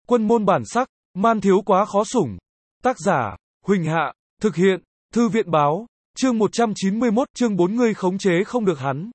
Quân môn bản sắc, man thiếu quá khó sủng. Tác giả, Huỳnh Hạ, thực hiện, Thư viện báo, chương 191, chương 4 ngươi khống chế không được hắn.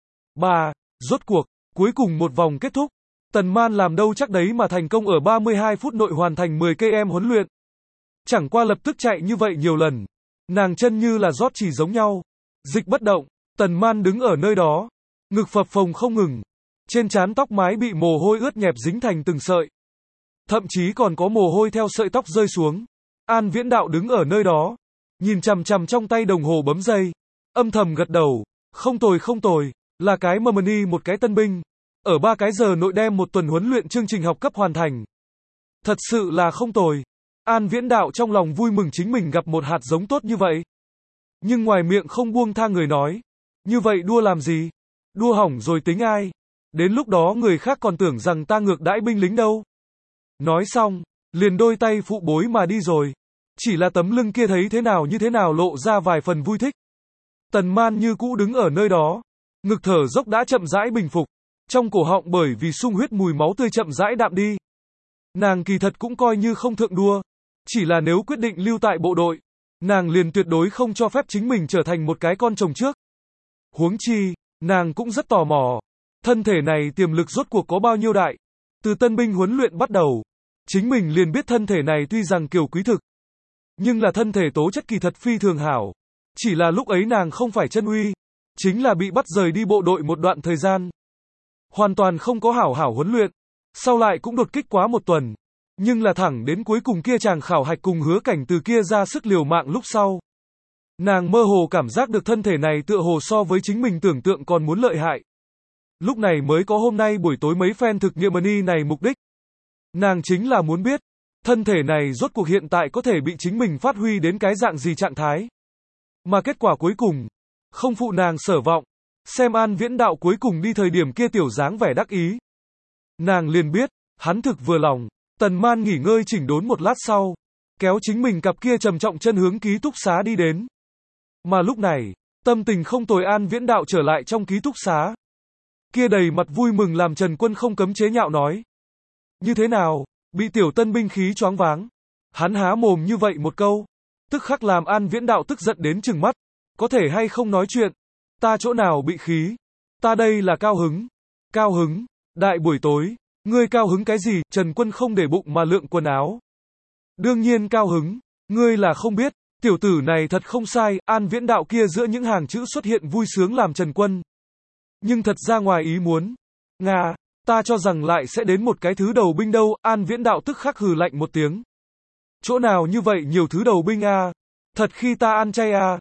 3. Rốt cuộc, cuối cùng một vòng kết thúc. Tần Man làm đâu chắc đấy mà thành công ở 32 phút nội hoàn thành 10 cây em huấn luyện. Chẳng qua lập tức chạy như vậy nhiều lần. Nàng chân như là rót chỉ giống nhau. Dịch bất động, Tần Man đứng ở nơi đó. Ngực phập phồng không ngừng. Trên trán tóc mái bị mồ hôi ướt nhẹp dính thành từng sợi. Thậm chí còn có mồ hôi theo sợi tóc rơi xuống. An Viễn Đạo đứng ở nơi đó. Nhìn chằm chằm trong tay đồng hồ bấm giây. Âm thầm gật đầu. Không tồi, là cái Mermani một cái tân binh. Ở 3 cái giờ nội đem một tuần huấn luyện chương trình học cấp hoàn thành. Thật sự là không tồi. An Viễn Đạo trong lòng vui mừng chính mình gặp một hạt giống tốt như vậy. Nhưng ngoài miệng không buông tha người nói. Như vậy đua làm gì? Đua hỏng rồi tính ai? Đến lúc đó người khác còn tưởng rằng ta ngược đãi binh lính đâu. Nói xong, liền đôi tay phụ bối mà đi rồi. Chỉ là tấm lưng kia thấy thế nào lộ ra vài phần vui thích. Tần Man như cũ đứng ở nơi đó. Ngực thở dốc đã chậm rãi bình phục. Trong cổ họng bởi vì sung huyết mùi máu tươi chậm rãi đạm đi. Nàng kỳ thật cũng coi như không thượng đua. Chỉ là nếu quyết định lưu tại bộ đội, nàng liền tuyệt đối không cho phép chính mình trở thành một cái con chồng trước. Huống chi, nàng cũng rất tò mò. Thân thể này tiềm lực rốt cuộc có bao nhiêu đại. Từ tân binh huấn luyện bắt đầu, chính mình liền biết thân thể này tuy rằng kiều quý thực, nhưng là thân thể tố chất kỳ thật phi thường hảo. Chỉ là lúc ấy nàng không phải chân uy, chính là bị bắt rời đi bộ đội một đoạn thời gian. Hoàn toàn không có hảo huấn luyện, sau lại cũng đột kích quá một tuần. Nhưng là thẳng đến cuối cùng kia chàng khảo hạch cùng Hứa Cảnh từ kia ra sức liều mạng lúc sau. Nàng mơ hồ cảm giác được thân thể này tựa hồ so với chính mình tưởng tượng còn muốn lợi hại. Lúc này mới có hôm nay buổi tối mấy phen thực nghiệm mini này mục đích. Nàng chính là muốn biết, thân thể này rốt cuộc hiện tại có thể bị chính mình phát huy đến cái dạng gì trạng thái. Mà kết quả cuối cùng, không phụ nàng sở vọng. Xem An Viễn Đạo cuối cùng đi thời điểm kia tiểu dáng vẻ đắc ý. Nàng liền biết, hắn thực vừa lòng. Tần Man nghỉ ngơi chỉnh đốn một lát sau, kéo chính mình cặp kia trầm trọng chân hướng ký túc xá đi đến. Mà lúc này, tâm tình không tồi An Viễn Đạo trở lại trong ký túc xá. Kia đầy mặt vui mừng làm Trần Quân không cấm chế nhạo nói. Như thế nào, bị tiểu tân binh khí choáng váng. Hắn há mồm như vậy một câu, tức khắc làm An Viễn Đạo tức giận đến trừng mắt. Có thể hay không nói chuyện, ta chỗ nào bị khí, ta đây là cao hứng, đại buổi tối, ngươi cao hứng cái gì, Trần Quân không để bụng mà lượn quần áo. Đương nhiên cao hứng, ngươi là không biết, tiểu tử này thật không sai, An Viễn Đạo kia giữa những hàng chữ xuất hiện vui sướng làm Trần Quân. Nhưng thật ra ngoài ý muốn. Nga, ta cho rằng lại sẽ đến một cái thứ đầu binh đâu, An Viễn Đạo tức khắc hừ lạnh một tiếng. Chỗ nào như vậy nhiều thứ đầu binh à? Thật khi ta ăn chay à?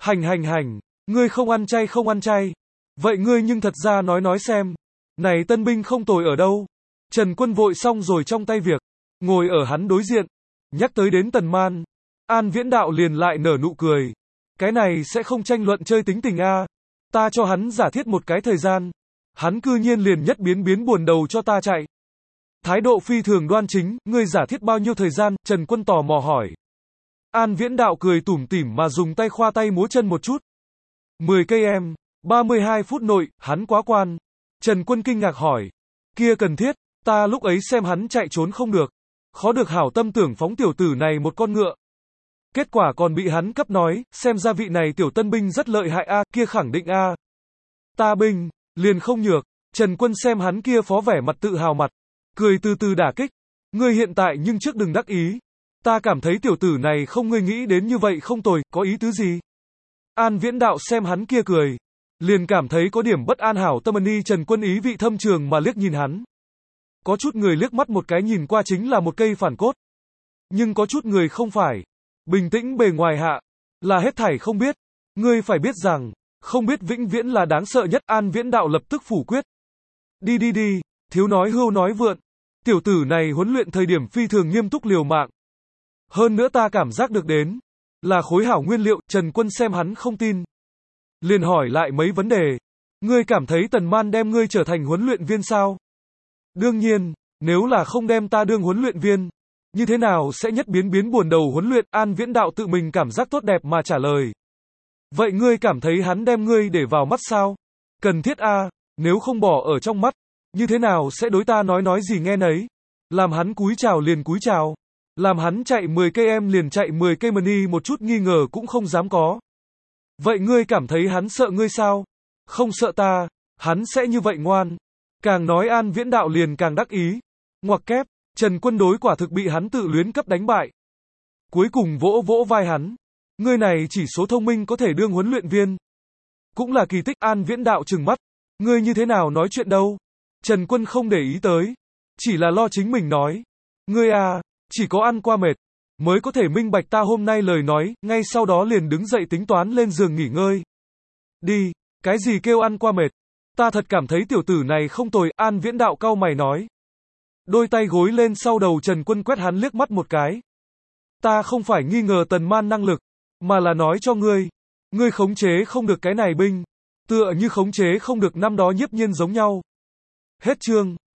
Hành, ngươi không ăn chay. Vậy ngươi nhưng thật ra nói xem. Này tân binh không tồi ở đâu? Trần Quân vội xong rồi trong tay việc. Ngồi ở hắn đối diện. Nhắc tới đến Tần Man. An Viễn Đạo liền lại nở nụ cười. Cái này sẽ không tranh luận chơi tính tình à? Ta cho hắn giả thiết một cái thời gian. Hắn cư nhiên liền nhất biến buồn đầu cho ta chạy. Thái độ phi thường đoan chính, ngươi giả thiết bao nhiêu thời gian, Trần Quân tò mò hỏi. An Viễn Đạo cười tủm tỉm mà dùng tay khoa tay múa chân một chút. 10 cây em, 32 phút nội, hắn quá quan. Trần Quân kinh ngạc hỏi. Kia cần thiết, ta lúc ấy xem hắn chạy trốn không được. Khó được hảo tâm tưởng phóng tiểu tử này một con ngựa. Kết quả còn bị hắn cấp nói, xem ra vị này tiểu tân binh rất lợi hại a, kia khẳng định a. Ta binh, liền không nhược. Trần Quân xem hắn kia phó vẻ mặt tự hào mặt, cười từ từ đả kích. Ngươi hiện tại nhưng trước đừng đắc ý. Ta cảm thấy tiểu tử này không ngươi nghĩ đến như vậy không tồi, có ý tứ gì? An Viễn Đạo xem hắn kia cười, liền cảm thấy có điểm bất an hảo tâm ni. Trần Quân ý vị thâm trường mà liếc nhìn hắn. Có chút người liếc mắt một cái nhìn qua chính là một cây phản cốt. Nhưng có chút người không phải. Bình tĩnh bề ngoài hạ, là hết thảy không biết. Ngươi phải biết rằng, không biết vĩnh viễn là đáng sợ nhất. An Viễn Đạo lập tức phủ quyết. Đi, thiếu nói hưu nói vượn. Tiểu tử này huấn luyện thời điểm phi thường nghiêm túc liều mạng. Hơn nữa ta cảm giác được đến, là khối hảo nguyên liệu. Trần Quân xem hắn không tin, liền hỏi lại mấy vấn đề. Ngươi cảm thấy Tần Man đem ngươi trở thành huấn luyện viên sao? Đương nhiên, nếu là không đem ta đương huấn luyện viên, như thế nào sẽ nhất biến buồn đầu huấn luyện? An Viễn Đạo tự mình cảm giác tốt đẹp mà trả lời. Vậy ngươi cảm thấy hắn đem ngươi để vào mắt sao? Cần thiết a, nếu không bỏ ở trong mắt, như thế nào sẽ đối ta nói gì nghe nấy? Làm hắn cúi chào liền cúi chào. Làm hắn chạy 10 cây em liền chạy 10 cây mani, một chút nghi ngờ cũng không dám có. Vậy ngươi cảm thấy hắn sợ ngươi sao? Không sợ ta, hắn sẽ như vậy ngoan. Càng nói An Viễn Đạo liền càng đắc ý. Ngoặc kép, Trần Quân đối quả thực bị hắn tự luyến cấp đánh bại. Cuối cùng vỗ vỗ vai hắn. Ngươi này chỉ số thông minh có thể đương huấn luyện viên. Cũng là kỳ tích. An Viễn Đạo trừng mắt. Ngươi như thế nào nói chuyện đâu? Trần Quân không để ý tới. Chỉ là lo chính mình nói. Ngươi à, chỉ có ăn qua mệt mới có thể minh bạch ta hôm nay lời nói, ngay sau đó liền đứng dậy tính toán lên giường nghỉ ngơi. Đi, cái gì kêu ăn qua mệt? Ta thật cảm thấy tiểu tử này không tồi. An Viễn Đạo cau mày nói. Đôi tay gối lên sau đầu. Trần Quân quét hắn liếc mắt một cái. Ta không phải nghi ngờ Tần Man năng lực, mà là nói cho ngươi, ngươi khống chế không được cái này binh, tựa như khống chế không được năm đó Nhiếp Nhiên giống nhau. Hết chương.